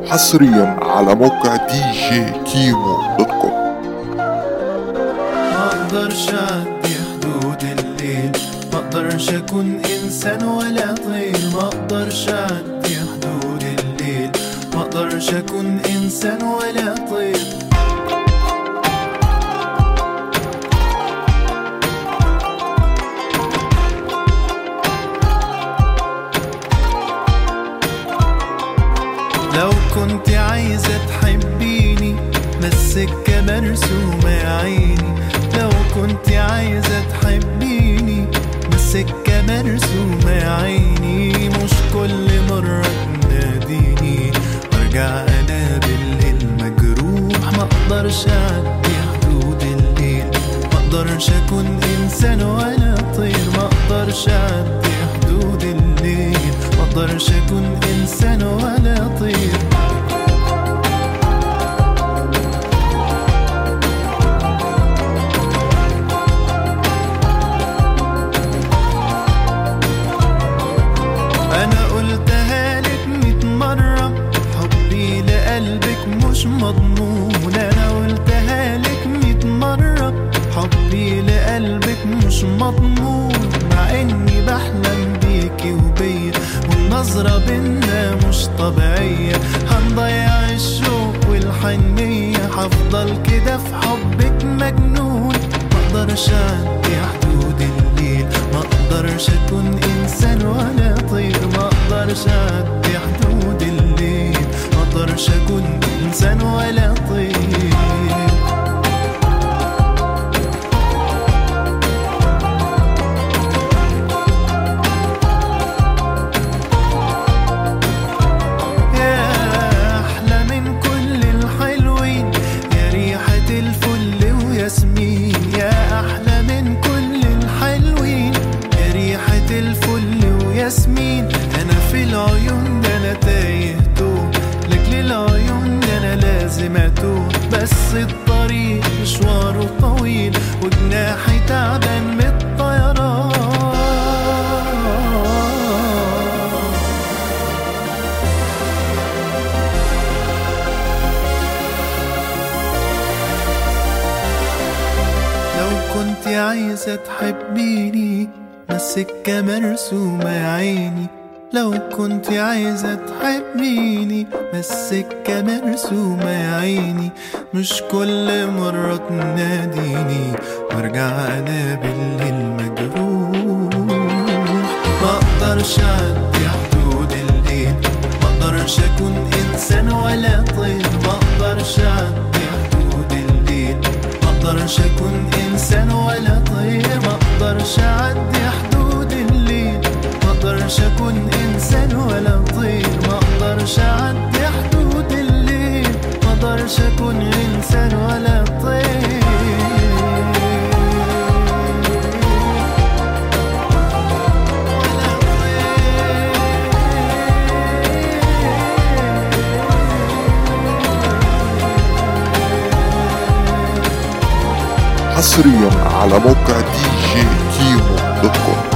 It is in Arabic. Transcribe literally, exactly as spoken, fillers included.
حصريا على موقع دي جي كيمو دوت كوم. ما اقدرش اعدي حدود الليل، ما اقدرش اكون انسان ولا طير، ما اقدرش اعدي حدود الليل، ما اقدرش اكون انسان ولا طير. لو كنت عايزة تحبيني ما السكة مرسومة يا عيني، لو كنت عايزة تحبيني ما السكة مرسومة يا عيني. مش كل مرة تناديني وارجع انا بالليل مجروح، ما اقدرش اعدي حدود الليل، ما اقدرش اكون انسان ولا طير، ما اقدرش اعدي حدود الليل، ما اقدرش اكون انسان ولا طير. انا قلتها لك ميت مرة، حبي لقلبك مش مضمون، انا قلتها لك ميت مرة، حبي لقلبك مش مضمون. مع اني بحلم بيكي وبيا والنظرة بينا مش طبيعية، هنضيع الشوق والحنية، هفضل كده في حبك مجنون. ما اقدرش اعدي حدود الليل، ما اقدرش اكون انسان ولا طير، ما اقدرش اعدي حدود الليل، ما اقدرش اكون انسان ولا طير. ياسمين انا في العيون ده انا تايه توه، لاجل العيون ده انا لازم اتوه، بس الطريق مشواره طويل وجناحي تعبان من الطيران. لو كنت عايزة تحبيني ما السكة مرسومة يا عيني، لو كنت عايزة تحبيني ما السكة مرسومة يا عيني. مش كل مرة تناديني وارجع انا بالليل مجروح، ما اقدرش اعدي حدود الليل، ما اقدرش اكون انسان ولا طير، ما اقدرش اعدي حدود الليل، ما اقدرش اكون انسان ولا طير، ما اقدرش اعدي حدود الليل، ما اقدرش اكون انسان ولا طير، ما اقدرش اعدي حدود الليل، ما اقدرش اكون انسان ولا طير. حصريا على موقع دي جي كيمو دوت كوم.